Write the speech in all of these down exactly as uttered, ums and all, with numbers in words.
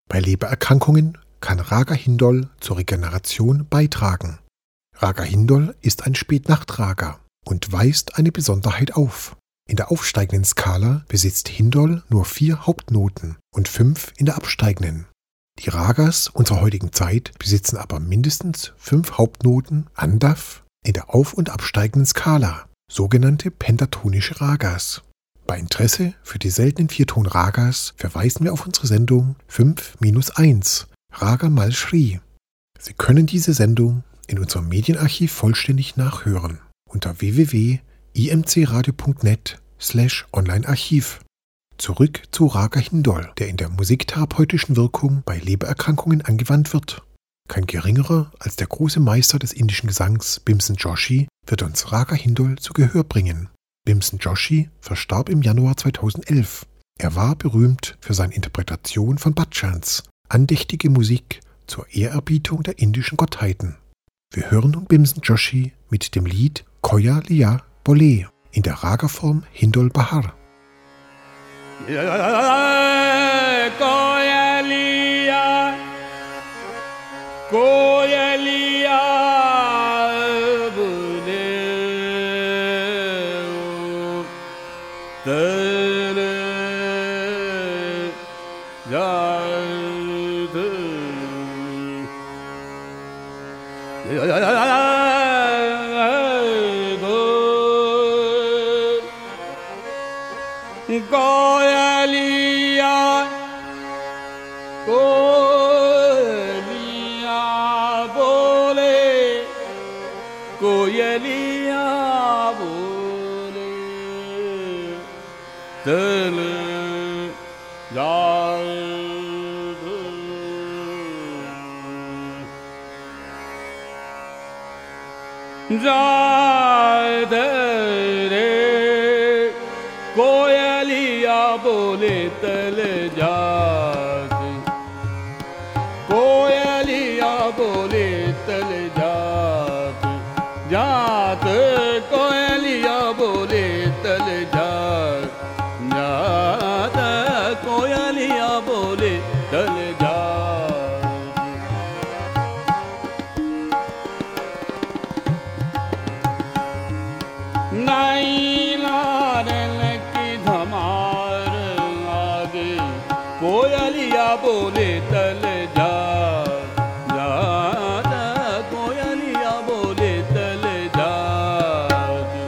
Bei Lebererkrankungen kann Raga Hindol zur Regeneration beitragen. Raga Hindol ist ein Spätnachtraga und weist eine Besonderheit auf. In der aufsteigenden Skala besitzt Hindol nur vier Hauptnoten und fünf in der absteigenden. Die Ragas unserer heutigen Zeit besitzen aber mindestens fünf Hauptnoten Andav in der auf- und absteigenden Skala, sogenannte pentatonische Ragas. Bei Interesse für die seltenen Vierton-Ragas verweisen wir auf unsere Sendung fünf minus eins, Raga Mal Shri. Sie können diese Sendung in unserem Medienarchiv vollständig nachhören unter w w w punkt i m c radio punkt net slash online-archiv. Zurück zu Raga Hindol, der in der musiktherapeutischen Wirkung bei Lebererkrankungen angewandt wird. Kein geringerer als der große Meister des indischen Gesangs Bhimsen Joshi wird uns Raga Hindol zu Gehör bringen. Bhimsen Joshi verstarb im Januar zweitausendelf. Er war berühmt für seine Interpretation von Bhajans, andächtige Musik zur Ehrerbietung der indischen Gottheiten. Wir hören nun Bhimsen Joshi mit dem Lied Koya Liya Bole in der Raga-Form Hindol Bahar. Koya Liya, Koya Liya Bole Tere Jade Koya Liya, Koya Liya Bole, Koya Liya Bole, Tele Jade Jade Koya Liya Bole tale jaate, Koya Liya Bole tale jaate, jaate Koya Liya Bole tale jaate, jaate Koya Liya Bole tale jaate. Naila Koya Liya Bole tale jaate, jaate Koya Liya Bole tale jaate.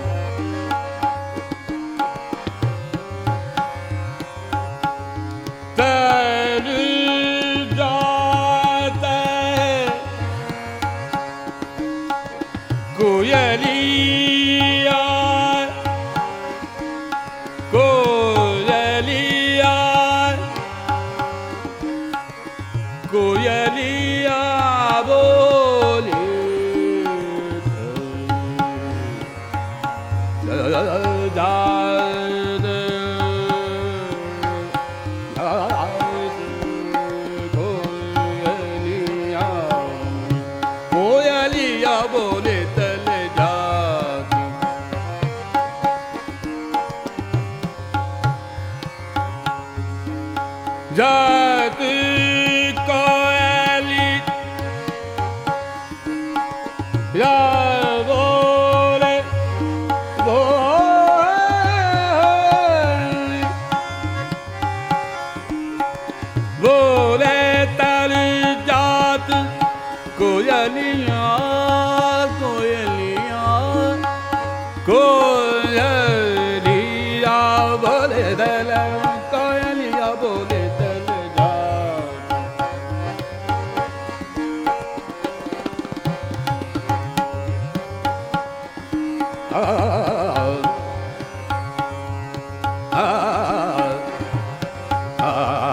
Tale jaate Koya Liya, Koya Liya, Koya Liya Bole jaate, Koya Liya, Koya Liya Bole tale jaate. Jaate Koyali Ya Bole Bole Bole tale jaate, Koya Liya, Koya Liya, Koya Liya Bole tale, Koya Liya Bole tale jaate. Ah, ah, ah,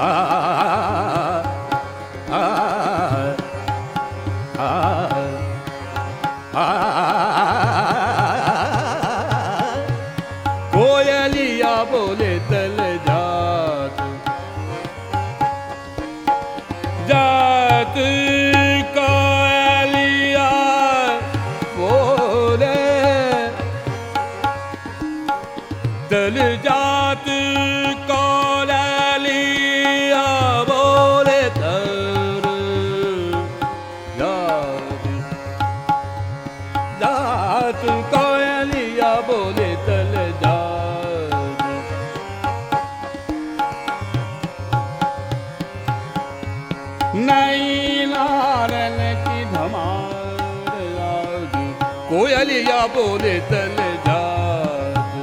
ah, Koya Liya Bole tale jaate, jaate Koya Liya Bole tale jaate, Koya Liya Bole tale नहीं नारन की धमार आज, कोयलिया बोले तल जादू।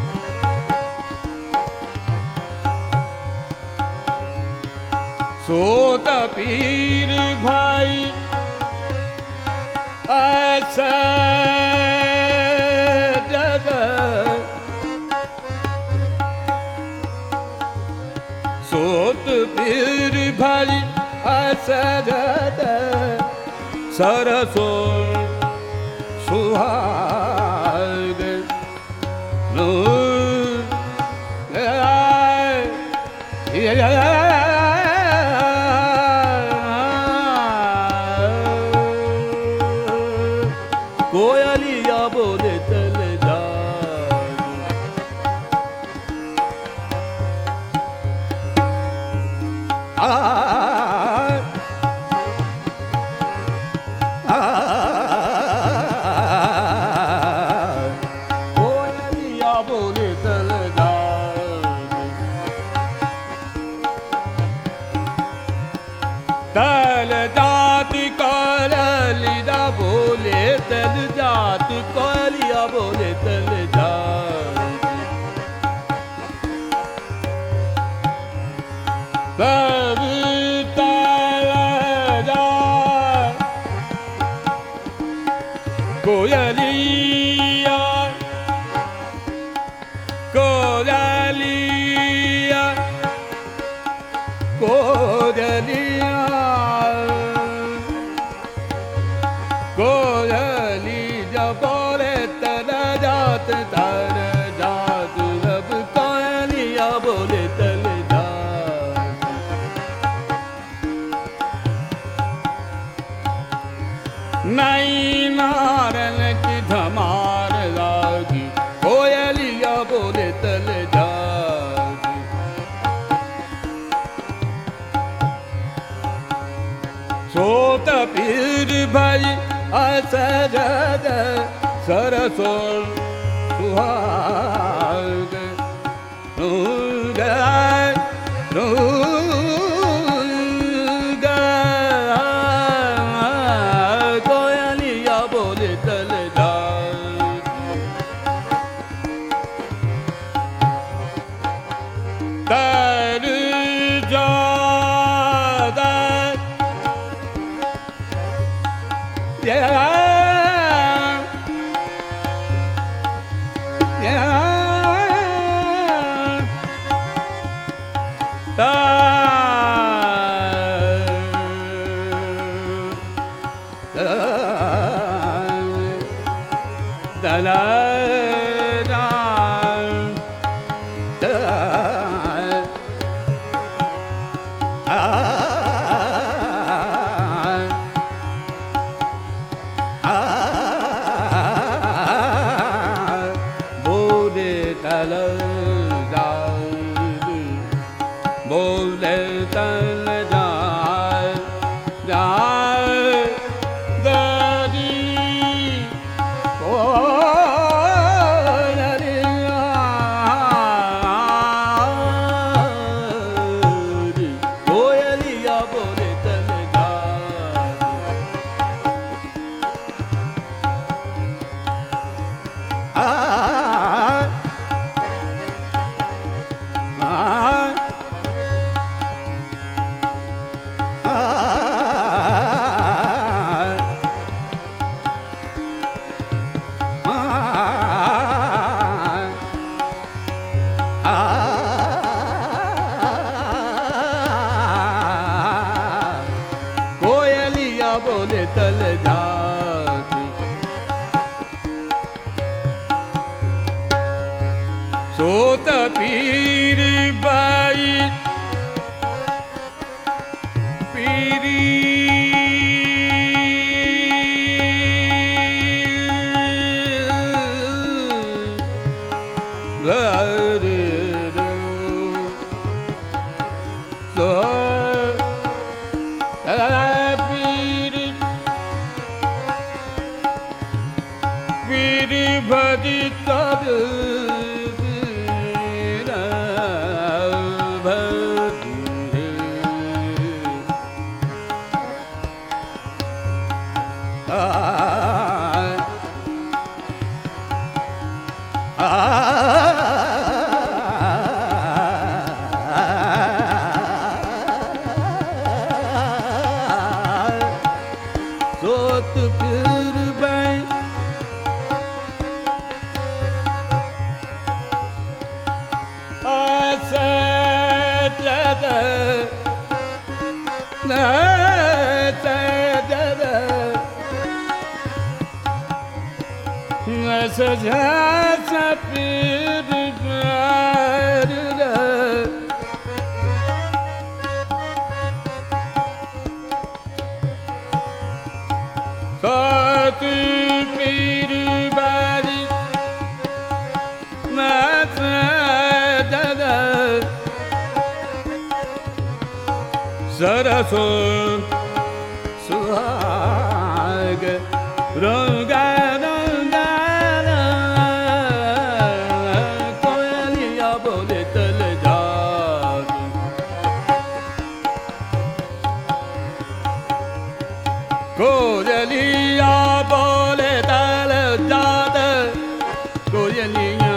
सोता पीर भाई ऐसा सोत पीर भाई असरद सरसो सुहाग कोयलिया बोले तल कोयलिया बोले तल तल जात कोयलिया बोले तल जात कोयलिया बोले तल जात कोयलिया कोयलिया कोयलिया कोयली जब बोले तल जात तर जात अब कोयलिया बोले तल जात। नहीं नारन की धमार लागी, कोयलिया बोले तल जागी। सोत पीर भाई असरद सरसो सुहाग नूग नूग कोयलिया बोले तल तर जादा yeah yeah da da da da da बोले तल जाए बोले तल जाए जाए दरी कोयलिया बोले तल कोयलिया बोले तल जाती। सोत पीर बाई पीरी पीर भजी तब Saraso suhag ranga ranga koyaliya bole tal jaati koyaliya bole tal jaat koyaliya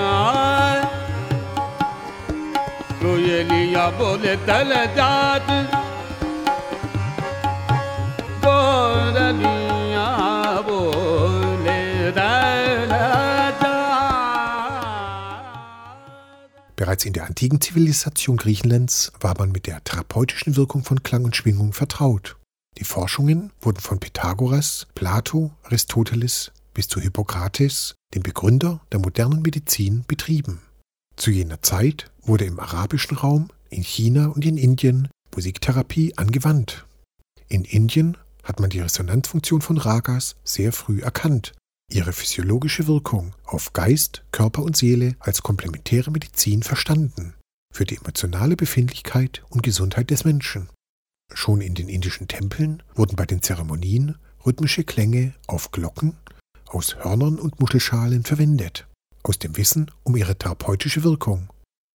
koyaliya bole tal jaat Bereits in der antiken Zivilisation Griechenlands war man mit der therapeutischen Wirkung von Klang und Schwingung vertraut. Die Forschungen wurden von Pythagoras, Plato, Aristoteles bis zu Hippokrates, dem Begründer der modernen Medizin, betrieben. Zu jener Zeit wurde im arabischen Raum, in China und in Indien Musiktherapie angewandt. In Indien hat man die Resonanzfunktion von Ragas sehr früh erkannt, ihre physiologische Wirkung auf Geist, Körper und Seele als komplementäre Medizin verstanden, für die emotionale Befindlichkeit und Gesundheit des Menschen. Schon in den indischen Tempeln wurden bei den Zeremonien rhythmische Klänge auf Glocken aus Hörnern und Muschelschalen verwendet, aus dem Wissen um ihre therapeutische Wirkung.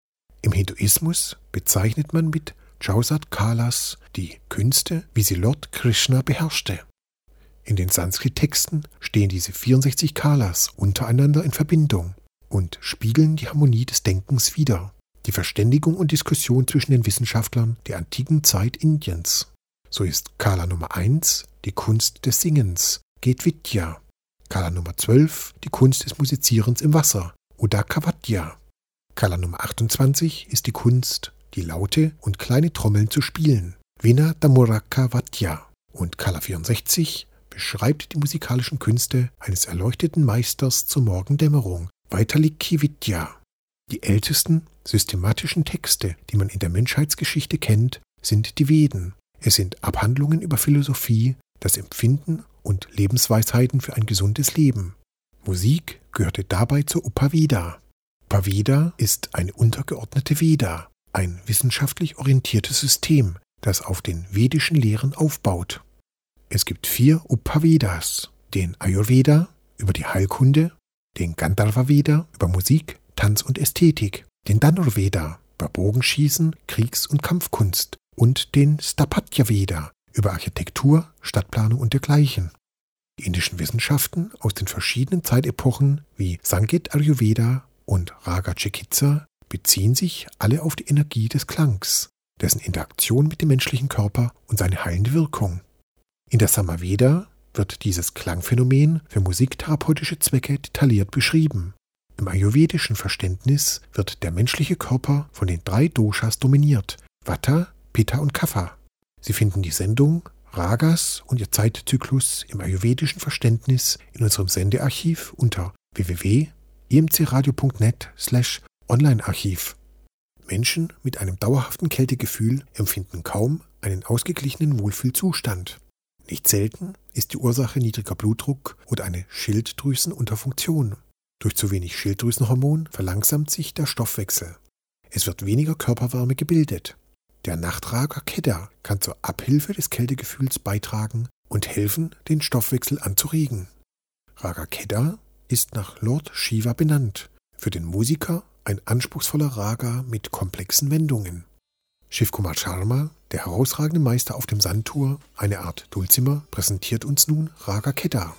Im Hinduismus bezeichnet man mit Chausat Kalas die Künste, wie sie Lord Krishna beherrschte. In den Sanskrit-Texten stehen diese vierundsechzig Kalas untereinander in Verbindung und spiegeln die Harmonie des Denkens wider, die Verständigung und Diskussion zwischen den Wissenschaftlern der antiken Zeit Indiens. So ist Kala Nummer eins die Kunst des Singens, Get Vidya. Kala Nummer zwölf die Kunst des Musizierens im Wasser, Udaka Vadya. Kala Nummer achtundzwanzig ist die Kunst, die laute und kleine Trommeln zu spielen, Vina Damuraka Vadya. Und Kala vierundsechzig beschreibt die musikalischen Künste eines erleuchteten Meisters zur Morgendämmerung, Vaitaliki Vidya. Die ältesten systematischen Texte, die man in der Menschheitsgeschichte kennt, sind die Veden. Es sind Abhandlungen über Philosophie, das Empfinden und Lebensweisheiten für ein gesundes Leben. Musik gehörte dabei zur Upaveda. Upaveda ist eine untergeordnete Veda, ein wissenschaftlich orientiertes System, das auf den vedischen Lehren aufbaut. Es gibt vier Upavedas, den Ayurveda über die Heilkunde, den Gandharva Veda über Musik, Tanz und Ästhetik, den Dhanurveda über Bogenschießen, Kriegs- und Kampfkunst und den Sthapatya Veda über Architektur, Stadtplanung und dergleichen. Die indischen Wissenschaften aus den verschiedenen Zeitepochen wie Sangeet Ayurveda und Raga Chikitsa beziehen sich alle auf die Energie des Klangs, dessen Interaktion mit dem menschlichen Körper und seine heilende Wirkung. In der Samaveda wird dieses Klangphänomen für musiktherapeutische Zwecke detailliert beschrieben. Im ayurvedischen Verständnis wird der menschliche Körper von den drei Doshas dominiert, Vata, Pitta und Kapha. Sie finden die Sendung Ragas und ihr Zeitzyklus im ayurvedischen Verständnis in unserem Sendearchiv unter w w w punkt i m c radio punkt net slash Online-Archiv. Menschen mit einem dauerhaften Kältegefühl empfinden kaum einen ausgeglichenen Wohlfühlzustand. Nicht selten ist die Ursache niedriger Blutdruck oder eine Schilddrüsenunterfunktion. Durch zu wenig Schilddrüsenhormon verlangsamt sich der Stoffwechsel. Es wird weniger Körperwärme gebildet. Der Nachtrager Kedda kann zur Abhilfe des Kältegefühls beitragen und helfen, den Stoffwechsel anzuregen. Raga Kedda ist nach Lord Shiva benannt, für den Musiker ein anspruchsvoller Raga mit komplexen Wendungen. Shiv Kumar Sharma, der herausragende Meister auf dem Santur, eine Art Dulcimer, präsentiert uns nun Raga Kedda.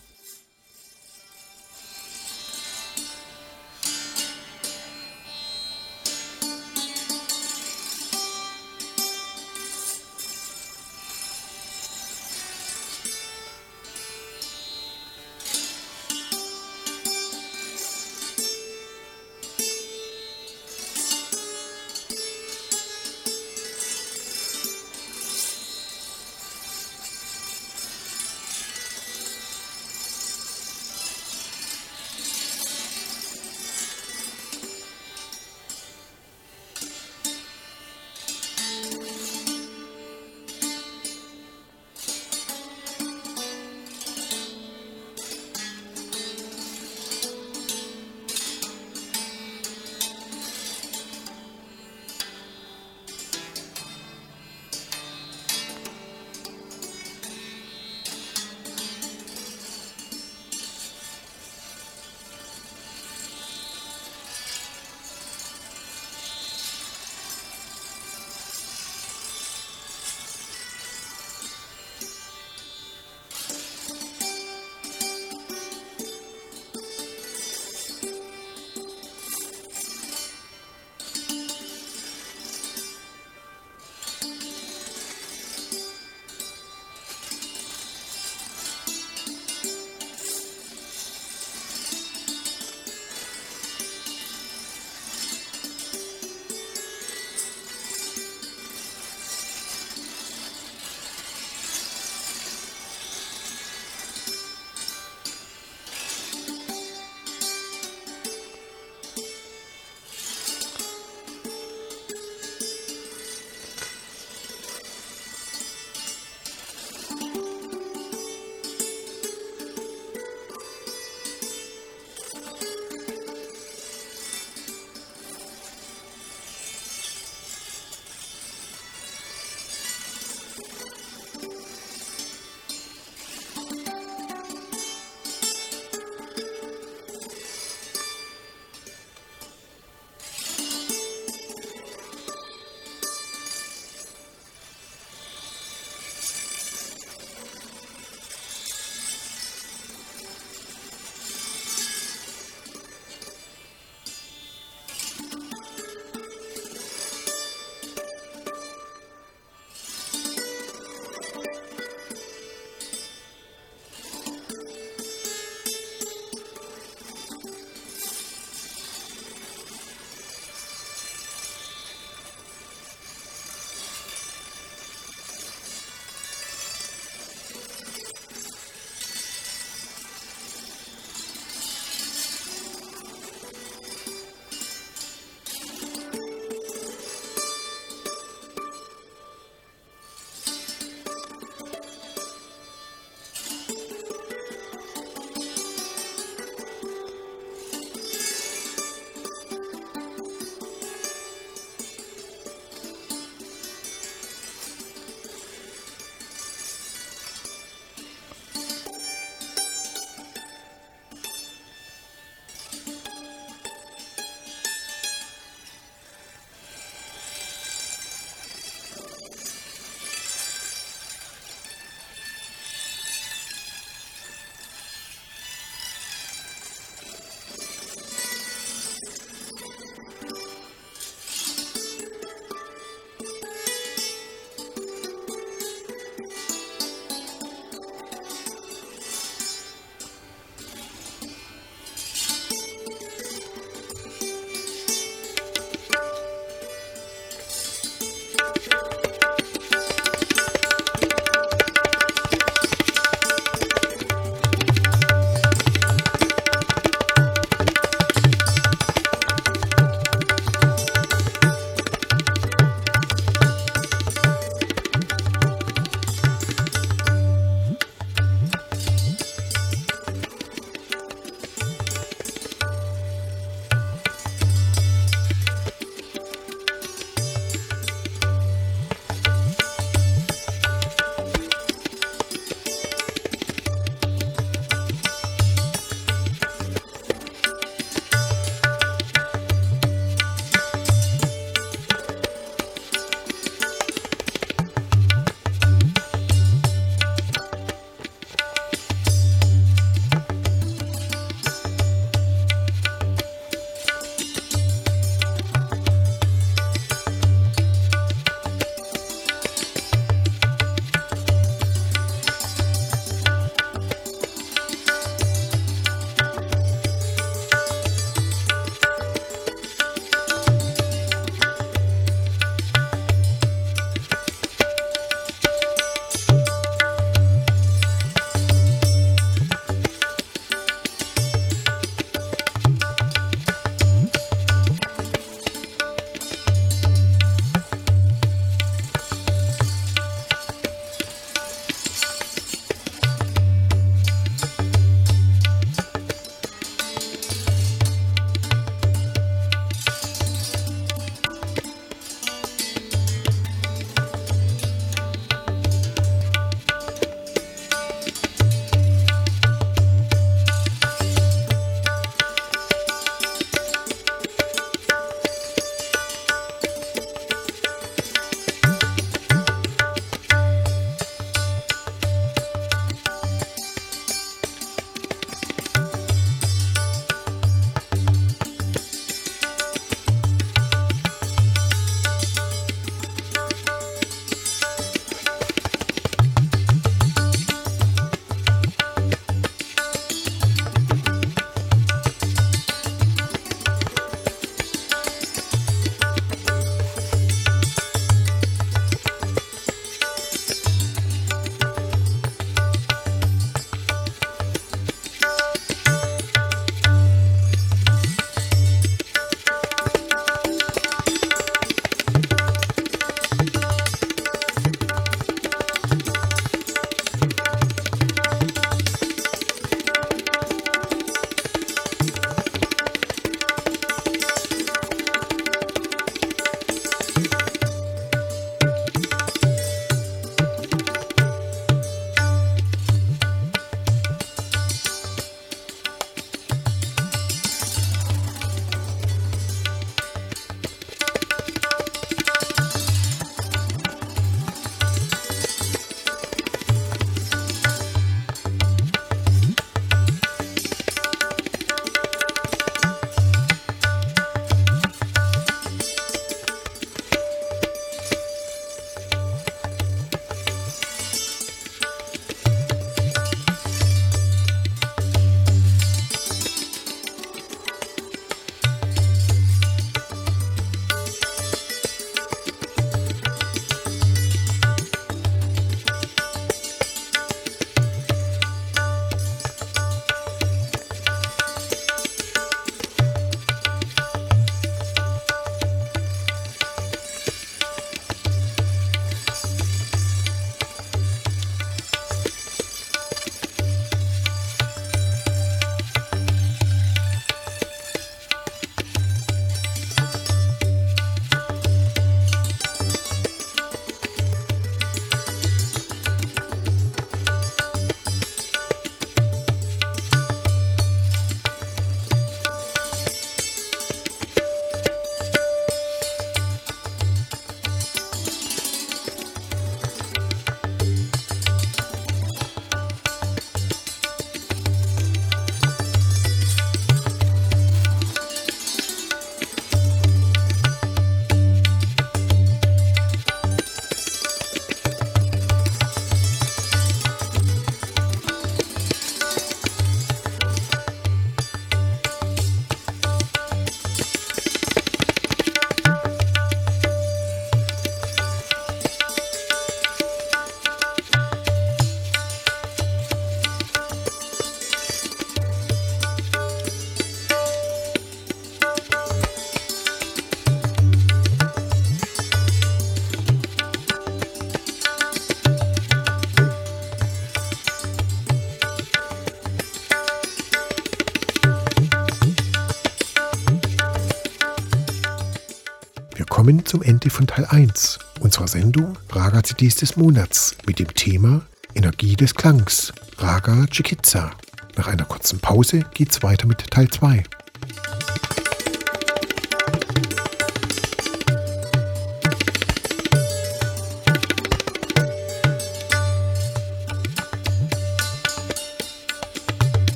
kommen zum Ende von Teil eins unserer Sendung Raga-C Ds des Monats mit dem Thema Energie des Klangs, Raga Chikitsa. Nach einer kurzen Pause geht's weiter mit Teil zwei.